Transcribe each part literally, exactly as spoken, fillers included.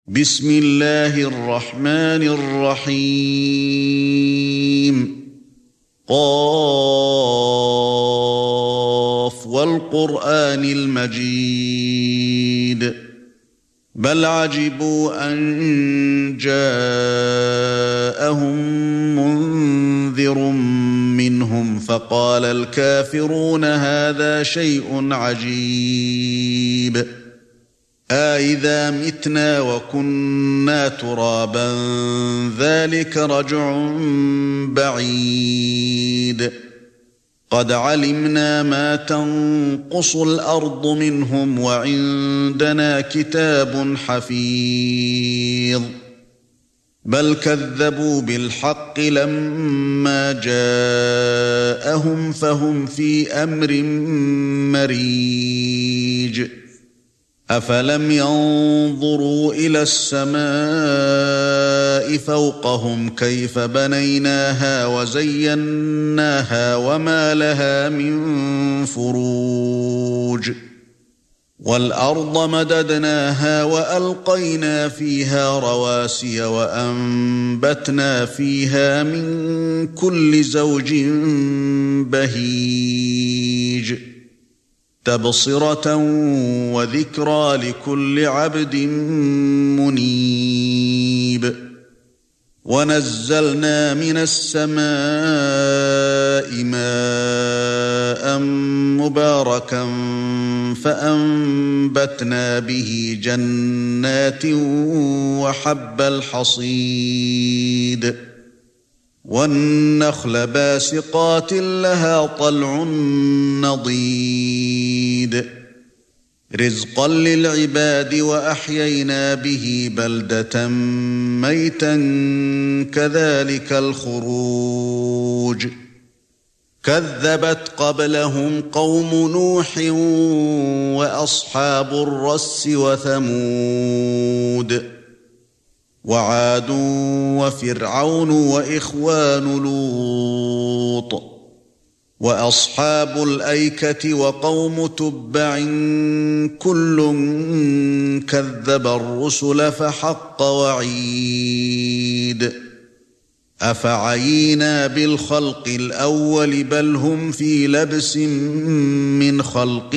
بسم الله الرحمن الرحيم قاف والقرآن المجيد بل عجبوا أن جاءهم منذر منهم فقال الكافرون هذا شيء عجيب أَإِذَا مِتْنَا وَكُنَّا تُرَابًا ذَلِكَ رَجْعٌ بَعِيدٌ قَدْ عَلِمْنَا مَا تَنقُصُ الْأَرْضُ مِنْهُمْ وَعِندَنَا كِتَابٌ حَفِيظٌ بَلْ كَذَّبُوا بِالْحَقِّ لَمَّا جَاءَهُمْ فَهُمْ فِي أَمْرٍ مَّرِيجٍ أَفَلَمْ يَنظُرُوا إِلَى السَّمَاءِ فَوْقَهُمْ كَيْفَ بَنَيْنَاهَا وَزَيَّنَّاهَا وَمَا لَهَا مِن فُرُوجٍ وَالْأَرْضَ مَدَدْنَاهَا وَأَلْقَيْنَا فِيهَا رَوَاسِيَ وَأَنبَتْنَا فِيهَا مِن كُلِّ زَوْجٍ بَهِيجٍ تَبْصِرَةً وَذِكْرَى لِكُلِّ عَبْدٍ مُنِيبٍ وَنَزَّلْنَا مِنَ السَّمَاءِ مَاءً مُبَارَكًا فَأَنبَتْنَا بِهِ جَنَّاتٍ وَحَبَّ الْحَصِيدِ وَالنَّخْلَ بَاسِقَاتٍ لَهَا طَلْعٌ نَضِيدٌ رِزْقًا لِلْعِبَادِ وَأَحْيَيْنَا بِهِ بَلْدَةً مَيْتًا كَذَلِكَ الْخُرُوجُ كَذَّبَتْ قَبْلَهُمْ قَوْمُ نُوحٍ وَأَصْحَابُ الرَّسِّ وَثَمُودُ وَعَادٌ وَفِرْعَوْنُ وَإِخْوَانُ لُوطٍ وَأَصْحَابُ الْأَيْكَةِ وَقَوْمُ تُبَّعٍ كُلٌّ كَذَّبَ الرُّسُلَ فَحَقَّ وَعِيدِ أَفَعَيِينَا بِالْخَلْقِ الْأَوَّلِ بَلْ هُمْ فِي لَبْسٍ مِّنْ خَلْقٍ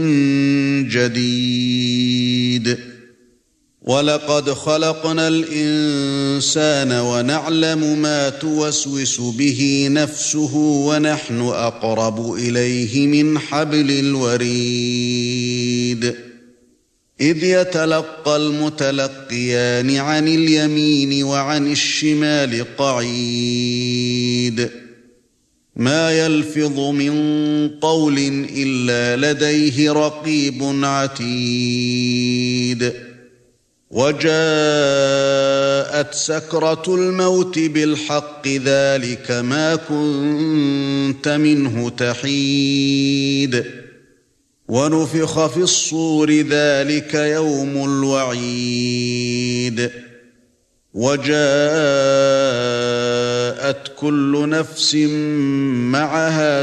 جَدِيدٍ وَلَقَدْ خَلَقْنَا الْإِنسَانَ وَنَعْلَمُ مَا تُوَسْوِسُ بِهِ نَفْسُهُ وَنَحْنُ أَقْرَبُ إِلَيْهِ مِنْ حَبْلِ الْوَرِيدِ إِذْ يَتَلَقَّى الْمُتَلَقِّيَانِ عَنِ الْيَمِينِ وَعَنِ الشِّمَالِ قَعِيدٌ مَا يَلْفِظُ مِنْ قَوْلٍ إِلَّا لَدَيْهِ رَقِيبٌ عَتِيدٌ وَجَاءَتْ سَكْرَةُ الْمَوْتِ بِالْحَقِّ ذَلِكَ مَا كُنتَ مِنْهُ تَحِيدُ وَنُفِخَ فِي الصُّورِ ذَلِكَ يَوْمُ الْوَعِيدِ وَجَاءَتْ كُلُّ نَفْسٍ مَعَهَا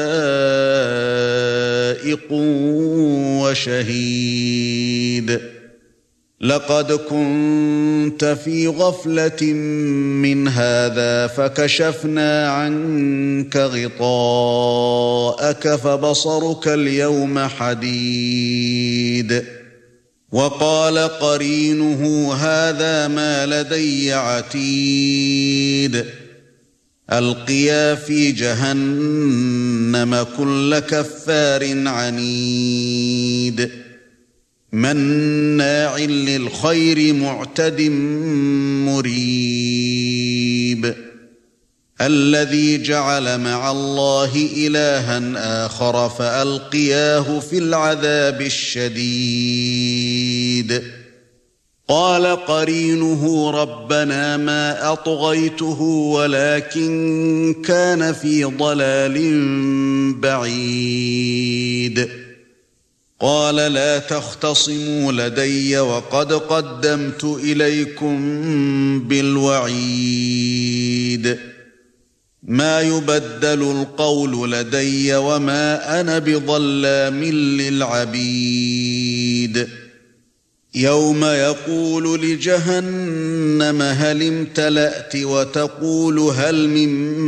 سَائِقٌ وَشَهِيدٌ لَقَدْ كُنتَ فِي غَفْلَةٍ مِّنْ هَذَا فَكَشَفْنَا عَنكَ غِطَاءَكَ فَبَصَرُكَ الْيَوْمَ حَدِيدٌ وَقَالَ قَرِينُهُ هَذَا مَا لَدَيَّ عَتِيدٌ أَلْقِيَا فِي جَهَنَّمَ كُلَّ كَفَّارٍ عَنِيدٍ مَّنَّاعٍ لِلْخَيْرِ مُعْتَدٍ مُّرِيبٍ الَّذِي جَعَلَ مَعَ اللَّهِ إِلَٰهًا آخَرَ فَأَلْقِيَاهُ فِي الْعَذَابِ الشَّدِيدِ قَالَ قَرِينُهُ رَبَّنَا مَا أَطْغَيْتُهُ وَلَكِن كَانَ فِي ضَلَالٍ بَعِيدٍ قَالَ لَا تَخْتَصِمُوا لَدَيَّ وَقَدْ قَدَّمْتُ إِلَيْكُمْ بِالْوَعِيدِ مَا يُبَدَّلُ الْقَوْلُ لَدَيَّ وَمَا أَنَا بِظَلَّامٍ لِلْعَبِيدِ يوم يقول لجهنم هل امتلأت وتقول هل من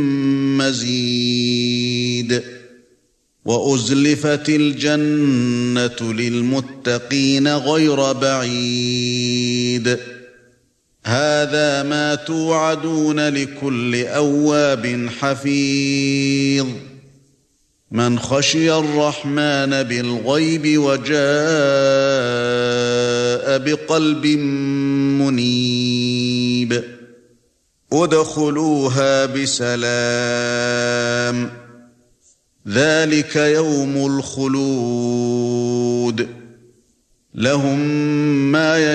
مزيد وأزلفت الجنة للمتقين غير بعيد هذا ما توعدون لكل أواب حفيظ من خشي الرحمن بالغيب وجاء بقلب منيب ادخلوها بسلام ذلك يوم الخلود لهم ما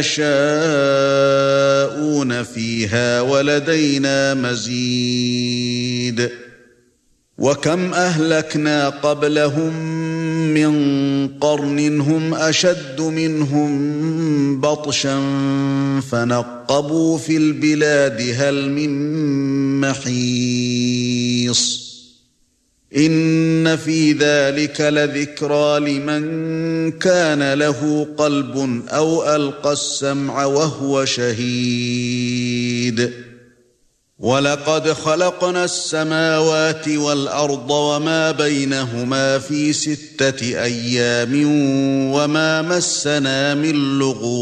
يشاءون فيها ولدينا مزيد وكم أهلكنا قبلهم من قرن هم أشد منهم بطشا فنقبوا في البلاد هل من محيص إن في ذلك لذكرى لمن كان له قلب أو ألقى السمع وهو شهيد ولقد خلقنا السماوات والأرض وما بينهما في ستة أيام وما مسنا من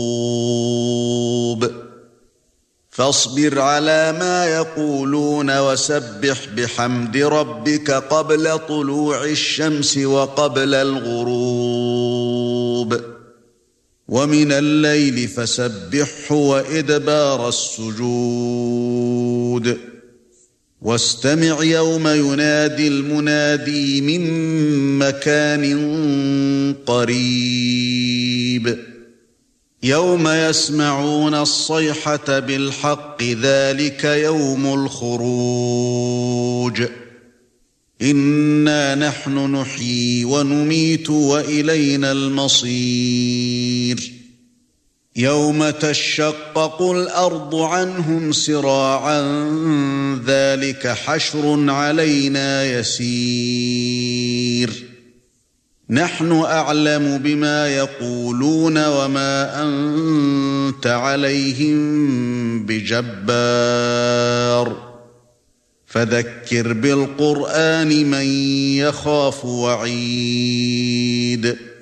لغوب فاصبر على ما يقولون وسبح بحمد ربك قبل طلوع الشمس وقبل الغروب ومن الليل فسبحه وإدبار السجود واستمع يوم ينادي المنادي من مكان قريب يوم يسمعون الصيحة بالحق ذلك يوم الخروج إنا نحن نحيي ونميت وإلينا المصير يوم تشقق الأرض عنهم سراعا ذلك حشر علينا يسير نحن أعلم بما يقولون وما أنت عليهم بجبار فذكر بالقرآن من يخاف وعيد